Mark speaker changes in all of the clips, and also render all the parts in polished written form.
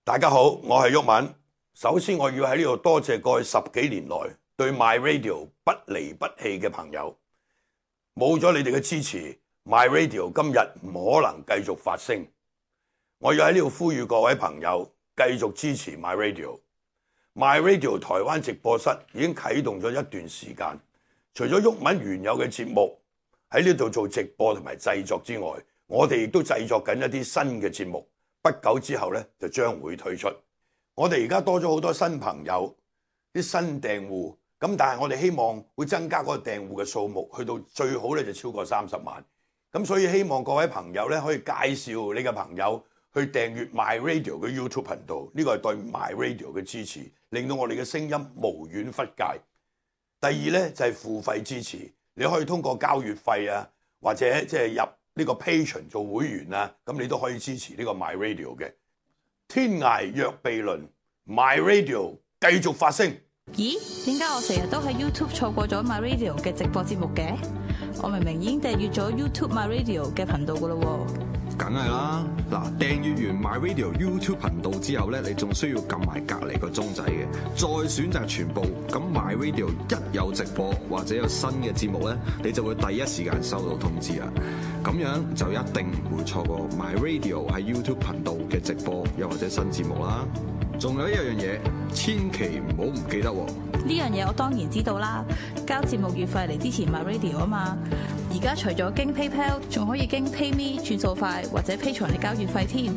Speaker 1: 大家好，我係毓民。首先我要喺呢度多謝過去10幾年來對 My Radio 不離不棄嘅朋友，冇咗你哋嘅支持 ，My Radio 今日唔可能繼續發聲。我要喺呢度呼籲各位朋友繼續支持 My Radio。My Radio 台灣直播室已經啟動咗一段時間，除咗毓民原有嘅節目喺呢度做直播同埋製作之外，我哋亦都製作緊一啲新嘅節目。不久之後咧，就將會推出。我哋而家多咗好多新朋友，啲新訂戶。咁但係我哋希望會增加嗰個訂戶嘅數目，去到最好咧就超過30萬。咁所以希望各位朋友咧可以介紹你嘅朋友去訂閱 My Radio 嘅 YouTube 頻道。呢個係對 My Radio 嘅支持，令到我哋嘅聲音無遠弗屆。第二咧就係付費支持，你可以通過交月費啊，或者即係入呢個 Patreon 做會員啊，咁你都可以支持呢個 My Radio 嘅。天涯若比鄰 ，My Radio 繼續發聲。
Speaker 2: 咦？點解我成日都喺 YouTube 錯過咗 My Radio 嘅直播節目嘅？我明明已經訂閱咗 YouTube My Radio 嘅頻道噶啦喎。
Speaker 3: 梗係啦，嗱，訂閱完 My Radio YouTube 頻道之後咧，你仲需要撳埋隔離個鐘仔嘅，再選擇全部。咁 My Radio 一有直播或者有新嘅節目咧，你就會第一時間收到通知啊！咁樣就一定唔會錯過 My Radio 喺 YouTube 頻道嘅直播又或者新節目啦。仲有一樣嘢，千祈唔好唔記得喎。
Speaker 2: 呢樣嘢我當然知道啦，交節目月費嚟支持 My Radio 啊嘛。而家除咗經 PayPal， 仲可以經 PayMe 轉數快或者 Patreon 嚟交月費添。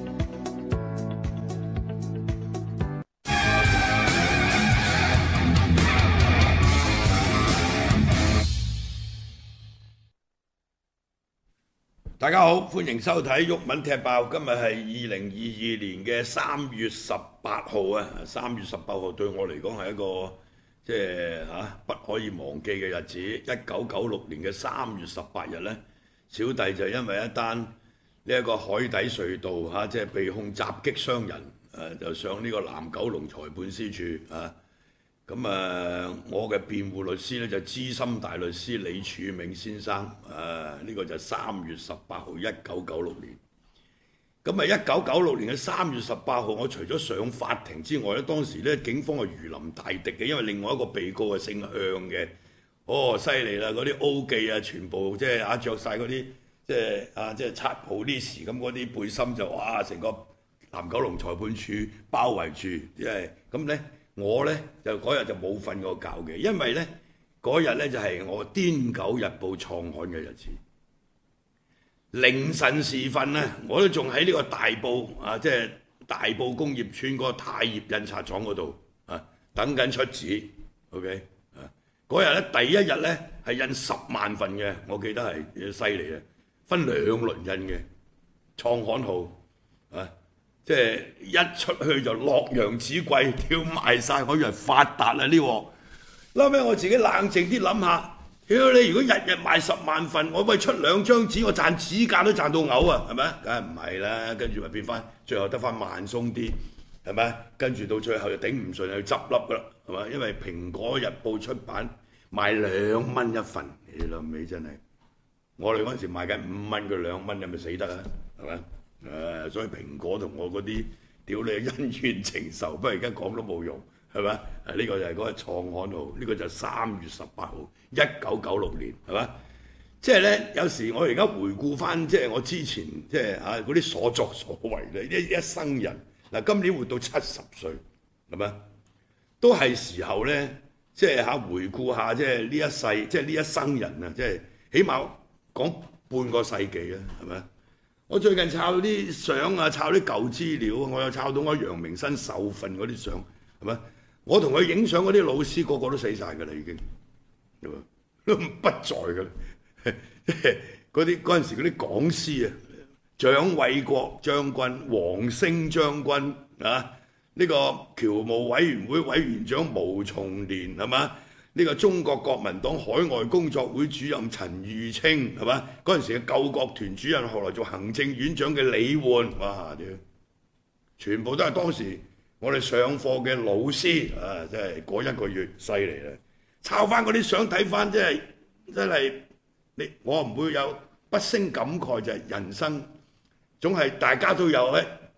Speaker 1: 大家好，歡迎收睇毓民踢爆。今日係2022年嘅3月18號啊！3月18號對我嚟講係一個即係不可以忘記嘅日子。1996年嘅3月18日呢，小弟就因為一單呢一個海底隧道即係被控襲擊傷人，就上呢個南九龍裁判司署啊。咁我嘅辯護律師呢，就資深大律師李柱銘先生，呢個就3月18號1996年。咁1996年嘅3月18號，我除咗上法庭之外咧，當時咧警方係如臨大敵嘅，因為另外一個被告係姓向嘅。犀利啦！嗰啲 O 記啊，全部即係著晒嗰啲即係擦 police 咁嗰啲背心就哇，成個南九龍裁判處包圍住，即係咁咧。我呢，就嗰日就冇瞓過覺嘅，因為呢嗰日呢，就係我《癲狗日報》創刊嘅日子。凌晨時分呢，我都仲喺呢個大埔即係大埔工業村嗰個太業印刷廠嗰度等緊出紙。OK 嗰日呢，第一日呢，係印10萬份嘅，我記得係犀利嘅，分2輪印嘅創刊號即係一出去就洛陽紙貴，跳賣晒，我以為發達啦呢鑊。後尾我自己冷靜啲諗下，屌你！如果日日賣10萬份，我咪出2張紙，我賺紙價都賺到嘔啊，係咪？梗係唔係啦，跟住咪變翻，最後得翻萬鬆啲，係咪？跟住到最後就頂唔順，就執笠噶啦，係咪？因為《蘋果日報》出版賣2蚊一份，你老味真係，我哋嗰陣時賣緊5蚊，佢2蚊，你咪死得啊，係咪？所以蘋果同我嗰啲屌你恩怨情仇，不過而家講都冇用，係咪？呢個就係嗰個創刊號，呢個就係3月18號1996年，係咪？即係咧，有時我而家回顧翻，即係我之前即係嗰啲所作所為咧，一生人嗱，今年活到70歲，係咪？都係時候咧，即係回顧下，即係呢一世，即係呢一生人啊，即係起碼講半個世紀啊，係咪？我最近抄啲相啊，抄啲舊資料，我又抄到我楊明新受訓嗰啲相，係咪？我同佢影相嗰啲老師個個都死晒㗎啦，已經，係咪？都不在㗎啦。嗰陣時嗰啲講師啊，蔣緯國將軍、黃星將軍呢個僑務委員會委員長毛松年，係嘛？呢個中國國民黨海外工作會主任陳玉清，係嘛？嗰陣時嘅救國團主任，後來做行政院長嘅李煥，哇！全部都係當時我哋上課嘅老師啊！真係嗰一個月犀利啦！抄翻嗰啲相睇翻，真係我唔會有不勝感慨，就係人生總係大家都有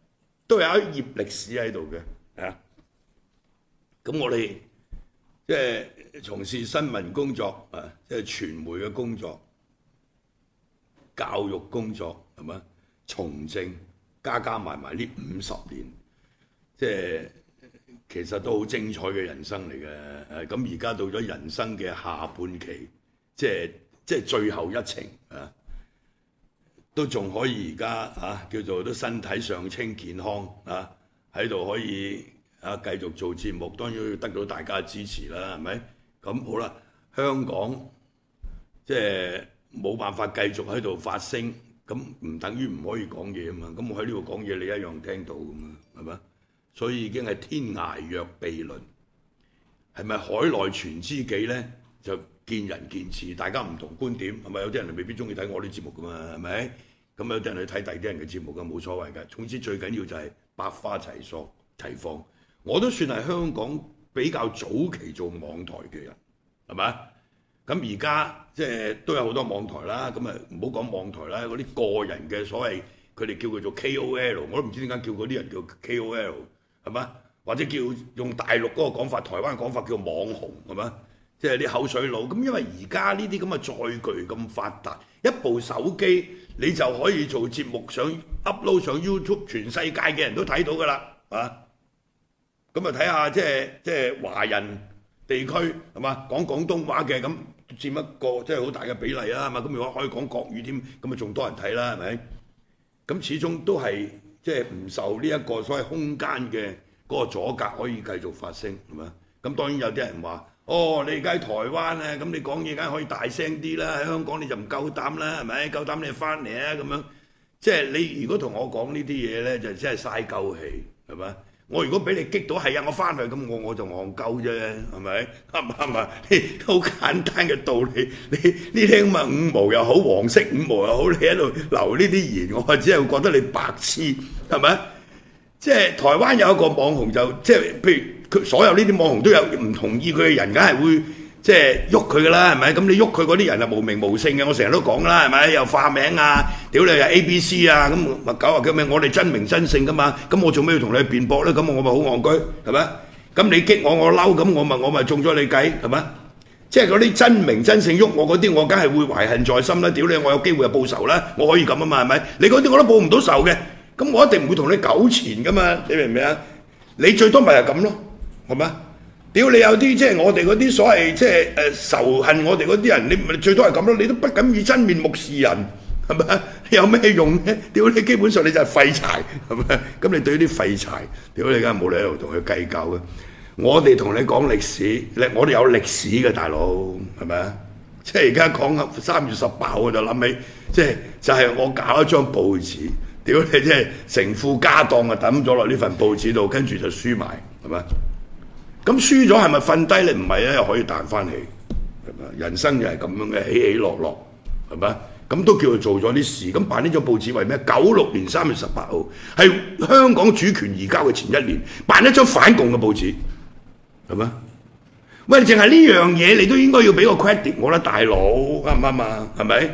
Speaker 1: 都有一頁歷史喺度嘅啊。咁我哋即係從事新聞工作啊，即係傳媒嘅工作、教育工作係嘛，從政加埋呢50年，即係其實都好精彩嘅人生嚟嘅。咁而家到咗人生嘅下半期，即係最後一程啊，都仲可以而家啊叫做都身體尚清健康啊，喺度可以啊繼續做節目，當然要得到大家支持啦，係咪？咁好啦，香港即係冇辦法繼續喺度發聲，咁唔等於唔可以講嘢啊嘛。咁我喺呢度講嘢，你一樣聽到㗎嘛，係咪？所以已經係天涯若比鄰，係咪海內存知己呢？就見仁見智，大家唔同觀點，係咪？有啲人未必中意睇我啲節目㗎嘛，係咪？咁有啲人去睇第二啲人嘅節目㗎，冇所謂㗎。總之最緊要就係百花齊放。我都算係香港比較早期做網台嘅人，係咪？咁而家即係都有好多網台啦，咁啊唔好講網台啦，嗰啲個人嘅所謂佢哋叫佢做 KOL， 我都唔知點解叫嗰啲人叫 KOL， 係嘛？或者叫用大陸嗰個講法，台灣講法叫網紅，係嘛？即係啲口水佬。咁因為而家呢啲咁嘅載具咁發達，一部手機你就可以做節目，上 upload 上 YouTube， 全世界嘅人都睇到㗎啦，啊！咁啊睇下即係華人地區係嘛，講廣東話嘅咁佔一個即係好大嘅比例啦，係嘛？咁如果可以講國語添，咁啊仲多人睇啦，係咪？咁始終都係即係唔受呢一個所謂空間嘅嗰個阻隔，可以繼續發聲，係嘛？咁當然有啲人話：哦，你而家喺台灣啊，咁你講嘢梗係可以大聲啲啦，喺香港你就唔夠膽啦，係咪？夠膽你就翻嚟啊咁樣。即係你如果同我講呢啲嘢咧，就真係嘥鳩氣，係嘛？我如果俾你激到係啊，我翻去咁我就戇鳩啫，係咪？啱唔啱啊？好簡單嘅道理，你呢啲咁嘅五毛又好，黃色五毛又好，你喺度留呢啲言，我只係覺得你白痴，係咪？即係台灣有一個網紅就即係譬如佢所有呢啲網紅都有唔同意佢嘅人，梗係會即係喐佢噶啦，係咪？咁你喐佢嗰啲人係無名無姓嘅，我成日都講啦，係咪？又化名啊，屌你又 ABC 啊，咁咪搞話叫咩？我哋真名真姓噶嘛，咁我做咩要同你辯駁咧？咁我咪好戇居，係咪？咁你激我嬲，咁我咪中咗你計，係咪？即係嗰啲真名真姓喐我嗰啲，我梗係會懷恨在心啦！屌你，我有機會就報仇啦，我可以咁啊嘛，係咪？你嗰啲我都報唔到仇嘅，咁我一定唔會同你糾纏噶嘛，你明唔明啊？你最多咪係咁咯，係咪？屌你有啲即係我哋嗰啲所謂即係仇恨我哋嗰啲人，你咪最多係咁咯，你都不敢以真面目示人，係咪？有咩用咧？屌你基本上你就係廢柴，係咪？咁你對啲廢柴，屌你梗係冇理由同佢計較嘅。我哋同你講歷史，我哋有歷史嘅大佬，係咪啊？即係而家講3月18號我就諗起，就係我搞一張報紙，屌你即係成副家當啊抌咗落呢份報紙度，跟住就輸埋，係咪？咁輸咗係咪瞓低？你唔係咧，又可以彈翻起，係咪？人生就係咁樣嘅起起落落，係咪？咁都叫做做咗啲事。咁辦呢張報紙為咩？96年3月18號係香港主權移交嘅前一年，辦一張反共嘅報紙，係咪？喂，淨係呢樣嘢你都應該要俾個 credit 我啦，大佬，啱唔啱啊？係咪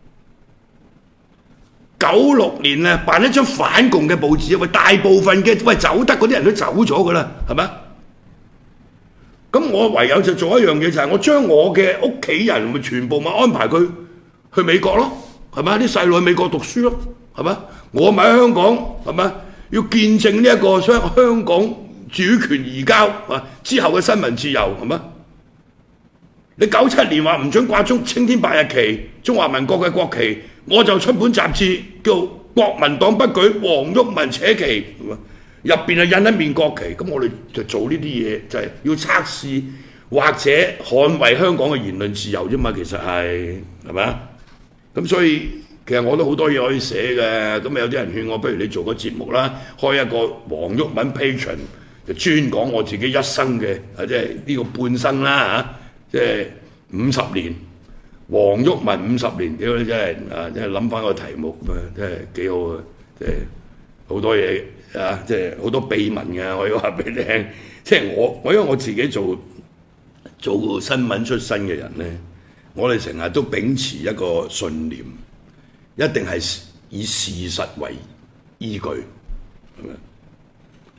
Speaker 1: ？96年啊，辦一張反共嘅報紙，喂，大部分嘅走得嗰啲人都走咗噶啦，係咪？咁我唯有就做一樣嘢，就係我將我嘅屋企人咪全部咪安排佢去美國咯，係咪？啲細路去美國讀書咯，係咪？我咪喺香港，係咪？要見證呢一個香港主權移交啊之後嘅新聞自由，係咪？你97年話唔準掛青天白日旗、中華民國嘅國旗，我就出本雜誌叫《國民黨不舉，黃毓民扯旗》，係咪？入邊係印一面國旗，咁我哋就做呢啲嘢，就係要測試或者捍衛香港嘅言論自由啫嘛。其實係咪啊？咁所以其實我都好多嘢可以寫嘅。咁有啲人勸我，不如你做個節目啦，開一個黃毓民 Patreon，就專講我自己一生嘅，即係呢個半生啦嚇，即係50年，黃毓民50年，屌你真係啊！真係諗翻個題目啊，真係幾好啊！即係好多嘢。啊！即係好多秘密嘅，我要話俾你聽。即係我因為我自己做新聞出身嘅人咧，我哋成日都秉持一個信念，一定係以事實為依據，係咪？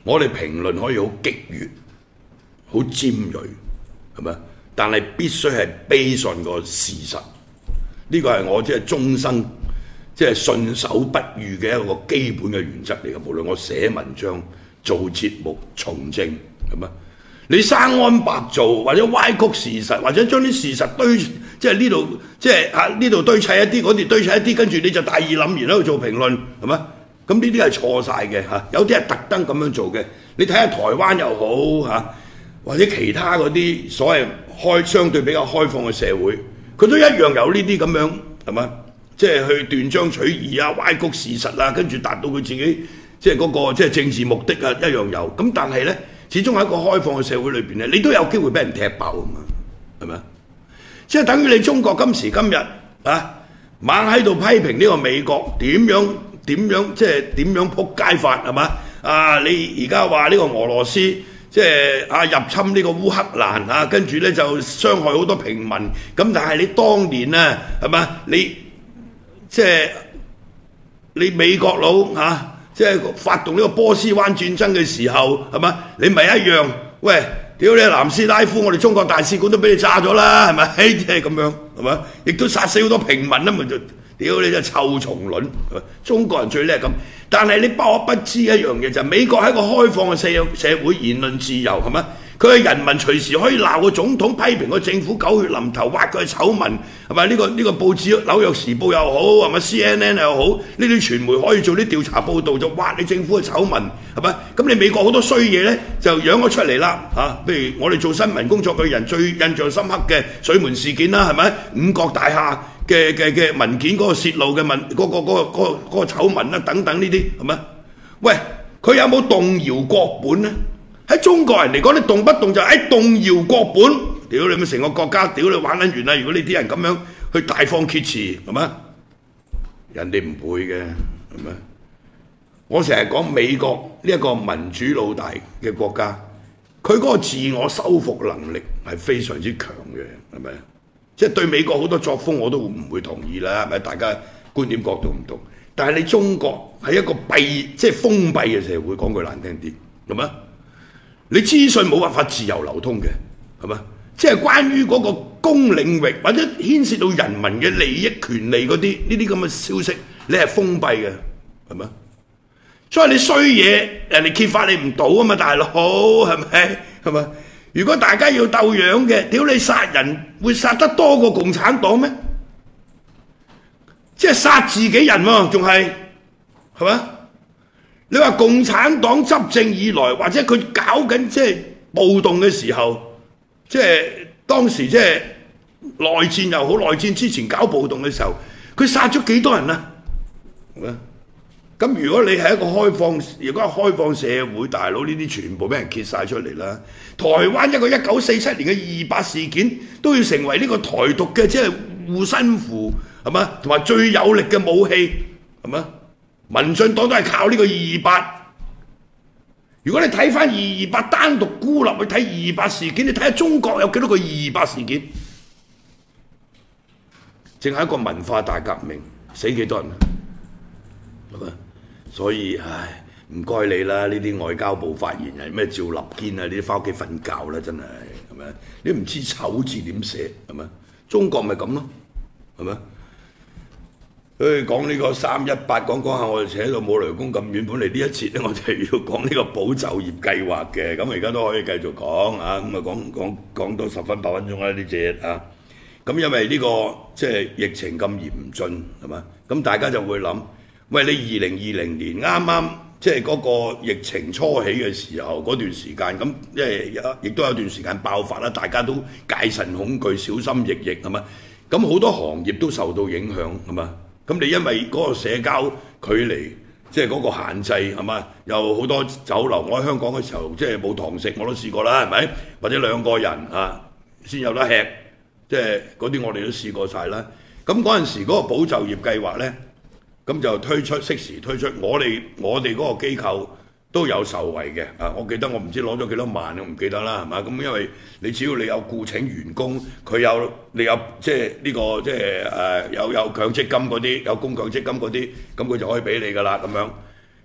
Speaker 1: 我哋評論可以好激烈、好尖鋭，係咪？但係必須係based on個事實，呢個係我即係終生即係信守不渝嘅一個基本嘅原則嚟嘅。無論我寫文章、做節目、從政，係咪？你生安白做，或者歪曲事實，或者將啲事實堆，即係呢度即係呢度堆砌一啲，嗰度堆砌一啲，跟住你就大義凜然喺度做評論，係咪？咁呢啲係錯晒嘅嚇，有啲係特登咁樣做嘅。你睇下台灣又好嚇，或者其他嗰啲所謂相對比較開放嘅社會，佢都一樣有呢啲咁樣係嘛？即係去斷章取義啊、歪曲事實啊，跟住達到佢自己即係嗰個即係政治目的啊，一樣有。咁但係咧，始終喺一個開放嘅社會裏邊咧，你都有機會俾人踢爆啊嘛，係咪？即係等於你中國今時今日啊，猛喺度批評呢個美國點樣即係點樣撲街法係嘛？啊，你而家話呢個俄羅斯即係入侵呢個烏克蘭啊，跟住咧就傷害好多平民。咁但係你當年啊係嘛？即係你美國佬即係發動呢個波斯灣戰爭嘅時候係嘛？你咪一樣喂，屌你南斯拉夫，我哋中國大使館都俾你炸咗啦，係咪？即係咁樣係嘛？亦都殺死好多平民啦，咪就屌你真係臭蟲卵！中國人最叻咁，但係你不可不知一樣嘢就係美國係一個開放嘅社會，言論自由係咪？佢嘅人民隨時可以鬧個總統，批評個政府狗血淋頭，挖佢嘅醜聞係咪？呢個報紙《紐約時報》又好係咪 CNN 又好，呢啲傳媒可以做啲調查報導，就挖你政府嘅醜聞係咪？咁你美國好多衰嘢咧就揚咗出嚟啦嚇，譬如我哋做新聞工作嘅人最印象深刻嘅水門事件啦，係咪？五角大廈嘅文件嗰個泄露嘅嗰個醜聞啦，等等呢啲係咪？喂，佢有冇動搖國本咧？喺中國人嚟講，你動不動就動搖國本，屌你咪成個國家，屌你玩撚完啦！如果你啲人咁樣去大放厥詞，係咪？人哋唔會嘅，係咪？我成日講美國呢一個民主老大嘅國家，佢嗰個自我修復能力係非常之強嘅，係咪？即係對美國好多作風我都唔會同意啦，係咪？大家觀點角度唔同，但係你中國係一個即係封閉嘅社會，講句難聽啲，係咪？你資訊冇辦法自由流通嘅，係咪？即係關於嗰個公領域或者牽涉到人民嘅利益、權利嗰啲呢啲咁嘅消息，你係封閉嘅，係咪？所以你衰嘢，人哋揭發你唔到啊嘛，大佬係咪？係咪？如果大家要鬥樣嘅，屌你殺人會殺得多過共產黨咩？即係殺自己人喎，仲係咪？你話共產黨執政以來，或者佢搞緊即係暴動嘅時候，即係當時即係內戰又好，內戰之前搞暴動嘅時候，佢殺咗幾多人啊？咁如果你係一個開放社會，大佬呢啲全部俾人揭晒出嚟啦。台灣一個1947年嘅228事件，都要成為呢個台獨嘅即係護身符，係嘛？同埋最有力嘅武器，係嘛？民進黨都係靠呢個228。如果你睇翻228單獨孤立去睇228事件，你睇下中國有幾多個228事件？淨係一個文化大革命，死幾多人啊？係咪？所以唉，唔該你啦，呢啲外交部發言人咩趙立堅啊，你翻屋企瞓覺啦，真係係咪？你唔知醜字點寫係咪？中國咪咁咯，係咪？講呢個318講下，我哋扯到冇雷公咁遠。本嚟呢一節咧，我就要講呢個保就業計劃嘅，咁而家都可以繼續講啊。咁啊講到10分8分鐘啦呢節啊。咁因為呢個即係疫情咁嚴峻係嘛，咁大家就會諗，喂，你2020年啱啱即係嗰個疫情初起嘅時候嗰段時間，咁即係亦都有段時間爆發啦，大家都戒慎恐懼、小心翼翼係嘛，咁好多行業都受到影響係嘛。咁你因為嗰個社交距離，即係嗰個限制係嘛，有好多酒樓，我喺香港嘅時候即係冇堂食，我都試過啦，係咪？或者2個人啊先有得吃，即係嗰啲我哋都試過晒啦。咁嗰陣時嗰個保就業計劃呢，咁就適時推出，我哋嗰個機構都有受惠嘅。啊，我記得我唔知攞咗幾多萬，我唔記得啦，係嘛？咁因為你只要你有僱請員工，你有即係呢個即係有強積金嗰啲，有供強積金嗰啲，咁佢就可以俾你㗎啦咁樣。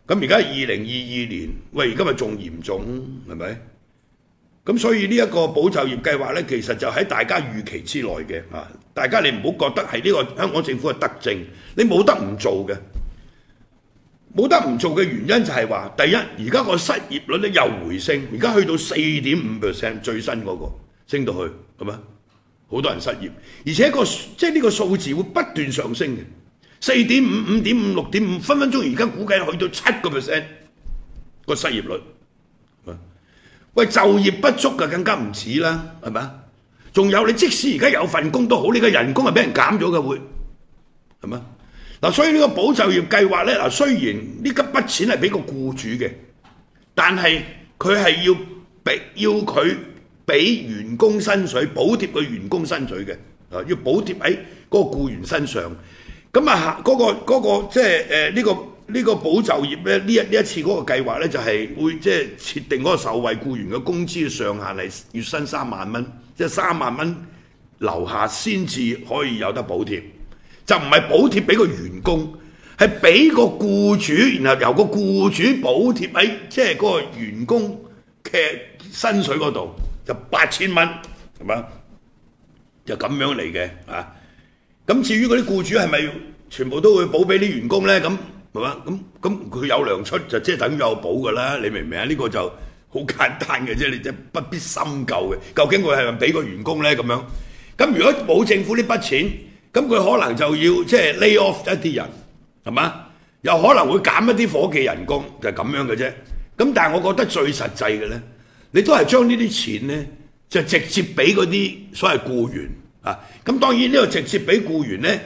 Speaker 1: 咁而家2022年，喂，而家咪仲嚴重，係咪？咁所以呢一個保就業計劃呢，其實就喺大家預期之內嘅啊！大家你唔好覺得係呢個香港政府嘅德政，你冇得唔做嘅。冇得唔做嘅原因就係話，第一，而家個失業率咧又回升，而家去到4.5%，最新嗰個升到去，係咪？好多人失業，而且即係呢個數字會不斷上升嘅，4.5、5.5、6.5，分分鐘而家估計去到7%個失業率。喂，就業不足嘅更加唔止啦，係咪？仲有你即使而家有份工都好，你嘅人工係俾人減咗嘅會，係咪？嗱，所以呢個保就業計劃咧，嗱，雖然呢筆錢係俾個僱主嘅，但係佢係要佢俾員工薪水，補貼個員工薪水嘅，啊，要補貼喺嗰個僱員身上。咁啊，嗰個即係呢個保就業咧，呢一次嗰個計劃咧，就係會即係設定嗰個受惠僱員嘅工資上限係月薪3萬蚊，即係3萬蚊樓下先至可以有得補貼。就唔係補貼俾個員工，係俾個僱主，然後由個僱主補貼喺即係嗰個員工嘅薪水嗰度，就8000蚊，係嘛？就咁樣嚟嘅啊！咁至於嗰啲僱主係咪全部都會補俾啲員工咧？咁係嘛？咁佢有糧出就即係等於有補㗎啦，你明唔明啊？呢個就好簡單嘅啫，你真不必深究嘅。究竟佢係咪俾個員工咧？咁樣咁如果冇政府呢筆錢，咁佢可能就要即係 lay off 一啲人，係嘛？又可能會減一啲伙計人工，就係咁樣嘅啫。咁但係我覺得最實際嘅咧，你都係將呢啲錢咧，就直接俾嗰啲所謂僱員啊。咁當然呢個直接俾僱員咧，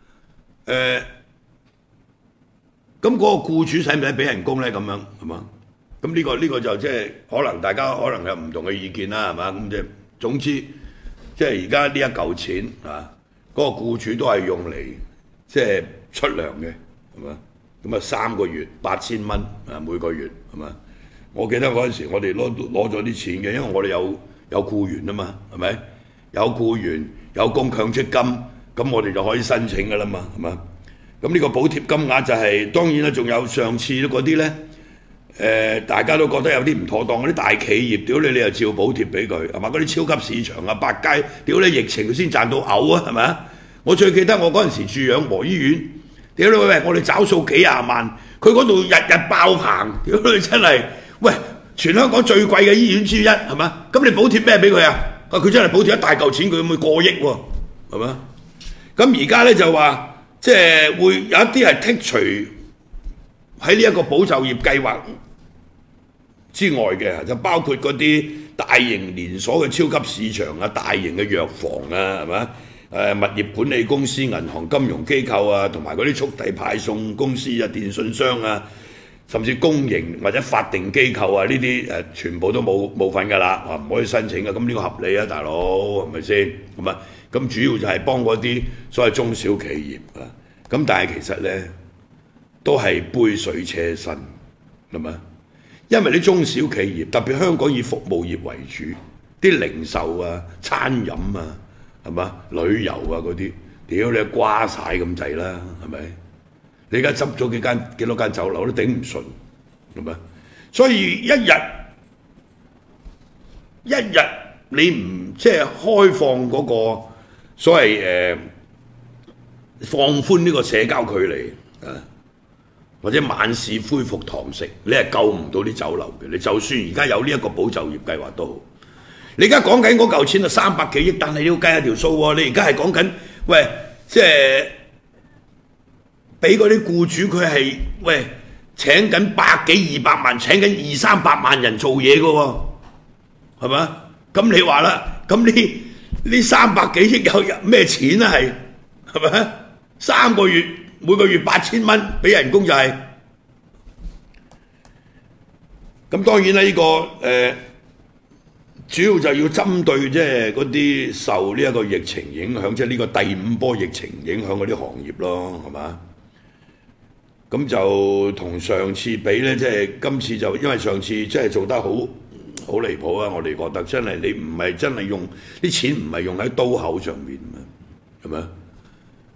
Speaker 1: 咁嗰個僱主使唔使俾人工咧？咁樣係嘛？咁呢個就即係可能大家可能有唔同嘅意見啦，係嘛？咁即係總之，即係而家呢一嚿錢啊。嗰個僱主都係用嚟即係出糧嘅，係嘛？咁啊3個月8000蚊啊，每個月係嘛？我記得嗰陣時我哋攞咗啲錢嘅，因為我哋有僱員啊嘛，係咪？有僱員有供強積金，咁我哋就可以申請㗎啦嘛，係嘛？咁呢個補貼金額就係當然啦，仲有上次嗰啲咧，大家都覺得有啲唔妥當嗰啲大企業，屌你又照補貼俾佢，係嘛？嗰啲超級市場啊、百佳，屌你疫情先賺到嘔啊，係咪啊？我最記得我嗰陣時住養和醫院，屌你喂，我哋找數幾廿萬，佢嗰度日日爆棚，屌你真係，喂，全香港最貴嘅醫院之一，係嘛？咁你補貼咩俾佢啊？佢真係補貼一大嚿錢，佢會唔會過億喎？係嘛？咁而家咧就話，即係會有一啲係剔除喺呢一個保就業計劃之外嘅，就包括嗰啲大型連鎖嘅超級市場啊、大型嘅藥房啊，係嘛？物業管理公司、銀行、金融機構啊，同埋嗰啲速遞派送公司啊、電信商啊，甚至公營或者法定機構啊，呢啲全部都冇份㗎啦，唔可以申請嘅。咁呢個合理啊，大佬係咪先？係嘛？咁主要就係幫嗰啲所謂中小企業啊。咁但係其實咧都係杯水車薪，係咪？因為啲中小企業特別香港以服務業為主，啲零售啊、餐飲啊。係嘛？旅遊啊嗰啲，屌你瓜晒咁滯啦，係咪？你而家執咗幾多間酒樓都頂唔順，係咪？所以一日你唔即係開放嗰個所謂放寬呢個社交距離啊，或者晚市恢復堂食，你係救唔到啲酒樓嘅。你就算而家有呢一個保就業計劃都好。你而家講緊嗰嚿錢就300幾億，但係你要計下條數喎。你而家係講緊，喂，即係俾嗰啲僱主佢係喂請緊100幾200萬，請緊200-300萬人做嘢嘅喎，係咪？咁你話啦，咁呢300幾億有咩錢啊？係咪？3個月每個月8000蚊俾人工就係、是，咁當然啦，呢個主要就要針對即係嗰啲受呢一個疫情影響，即係呢個第5波疫情影響嗰啲行業咯，係嘛？咁就同上次比咧，即係今次就因為上次即係做得好離譜啊！我哋覺得真係你唔係真係用啲錢唔係用喺刀口上面啊，係咪？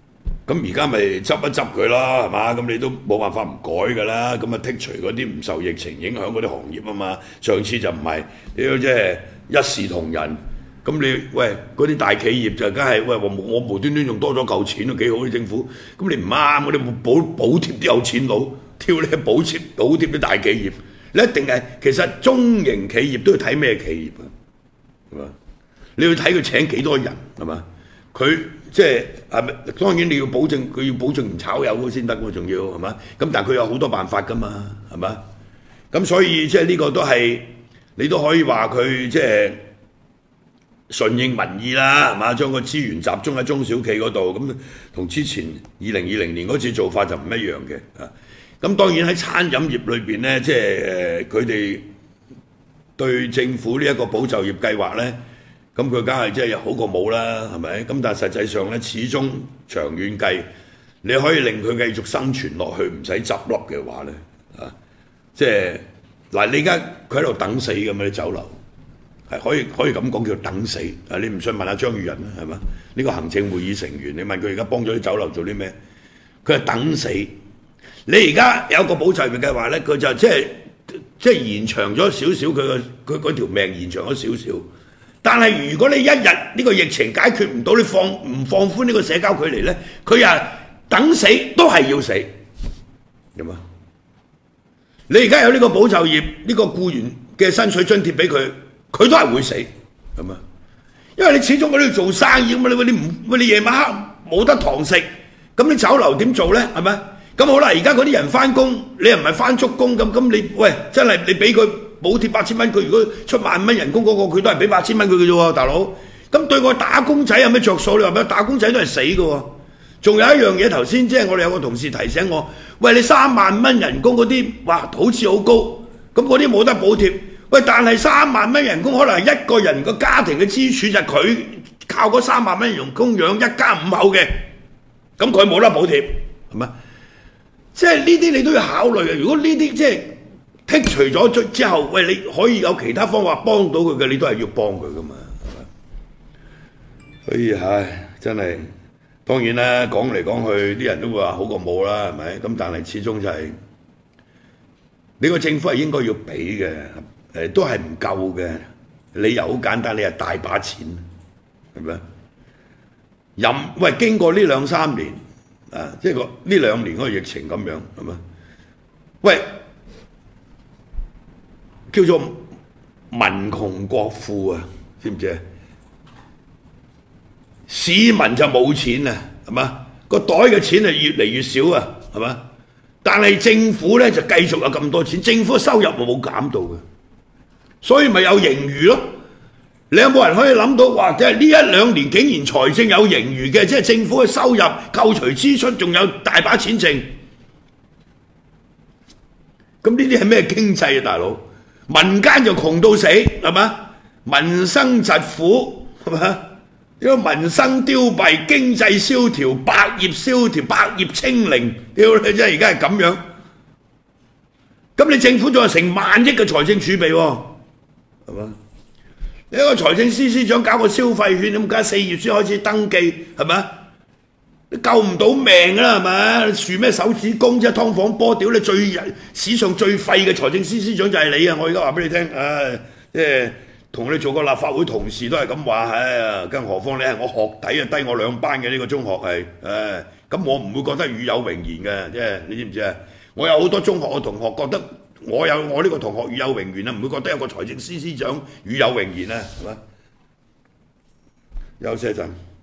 Speaker 1: 咁而家咪執一執佢啦，係嘛？咁你都冇辦法唔改㗎啦。咁啊剔除嗰啲唔受疫情影響嗰啲行業啊嘛。上次就唔係，你即係一視同仁。咁你喂嗰啲大企業就梗係喂我無端端用多咗嚿錢都幾好啲政府。咁你唔啱，我哋補貼啲有錢佬，挑你補貼啲大企業。你一定係其實中型企業都要睇咩企業啊？係嘛？你要睇佢請幾多人係嘛？佢即係咪？當然你要保證佢要保證唔炒魷先得喎，仲要係嘛？咁但係佢有好多辦法㗎嘛，係嘛？咁所以即係呢個都係你都可以話佢即係順應民意啦，係嘛？將個資源集中喺中小企嗰度，咁同之前2020年嗰次做法就唔一樣嘅啊。咁當然喺餐飲業裏邊咧，即係佢哋對政府呢一個保就業計劃咧。咁佢梗係即係好過冇啦，係咪？咁但係實際上咧，始終長遠計，你可以令佢繼續生存落去，唔使執笠嘅話咧，啊，即係嗱，你而家佢喺度等死咁嘛啲酒樓，係可以咁講叫等死。啊，你唔信問下張宇人啦，係嘛？呢個行政會議成員，你問佢而家幫咗啲酒樓做啲咩？佢係等死。你而家有個保就業計劃咧，佢就即係延長咗少少佢嗰條命延長咗少少。但係如果你一日呢個疫情解決唔到，你唔放寬呢個社交距離咧，佢又等死都係要死，係嘛？你而家有呢個保就業呢個僱員嘅薪水津貼俾佢，佢都係會死，係嘛？因為你始終嗰啲做生意咁嘛，你夜晚黑冇得堂食，咁你酒樓點做咧？係咪？咁好啦，而家嗰啲人翻工，你又唔係翻足工咁你喂真係你俾佢。補貼8000蚊，佢如果出10000蚊人工嗰個，佢都係俾8000蚊佢嘅啫喎，大佬。咁對個打工仔有咩着數？你話咩？打工仔都係死嘅喎。仲有一樣嘢，頭先即係我哋有個同事提醒我，喂，你3萬蚊人工嗰啲，哇，好似好高，咁嗰啲冇得補貼。喂，但係3萬蚊人工，可能係一個人個家庭嘅支柱就係佢靠嗰3萬蚊人工養一家5口嘅，咁佢冇得補貼，係咪？即係呢啲你都要考慮嘅。如果呢啲即係剔除咗之後，喂，你可以有其他方法幫到佢嘅，你都係要幫佢噶嘛，係咪？所以唉，真係當然啦，講嚟講去，啲人都會話好過冇啦，係咪？咁但係始終就係你個政府係應該要俾嘅，都係唔夠嘅。理由好簡單，你係大把錢，係咪？喂，經過呢2-3年啊，即係呢2年嗰個疫情咁樣，係咪？喂！叫做民窮國富啊，知唔知啊？市民就冇錢啊，係嘛？個袋嘅錢係越嚟越少啊，係嘛？但係政府咧就繼續有咁多錢，政府收入冇減到嘅，所以咪有盈餘咯。你有冇人可以諗到話，即係呢1-2年竟然財政有盈餘嘅，即係政府嘅收入扣除支出，仲有大把錢剩？咁呢啲係咩經濟啊，大佬？民間就窮到死，係嘛？民生疾苦，係嘛？因為民生凋敝，經濟蕭條，百業蕭條，百業清零，屌你真係而家係咁樣。咁你政府仲有成萬億嘅財政儲備喎，係嘛？你一個財政司司長搞個消費券，咁梗係4月先開始登記，係咪？你救唔到命啦，係咪？樹咩手指公啫？劏房波，屌你史上最廢嘅財政司司長就係你啊！我而家話俾你聽，即係同你做個立法會同事都係咁話，更何況你係我學弟啊，低我2班嘅呢個中學係，咁我唔會覺得與有榮焉嘅，即係你知唔知啊？我有好多中學嘅同學覺得我呢個同學與有榮焉啊，唔會覺得有個財政司司長與有榮焉啊，係嘛？休息一陣。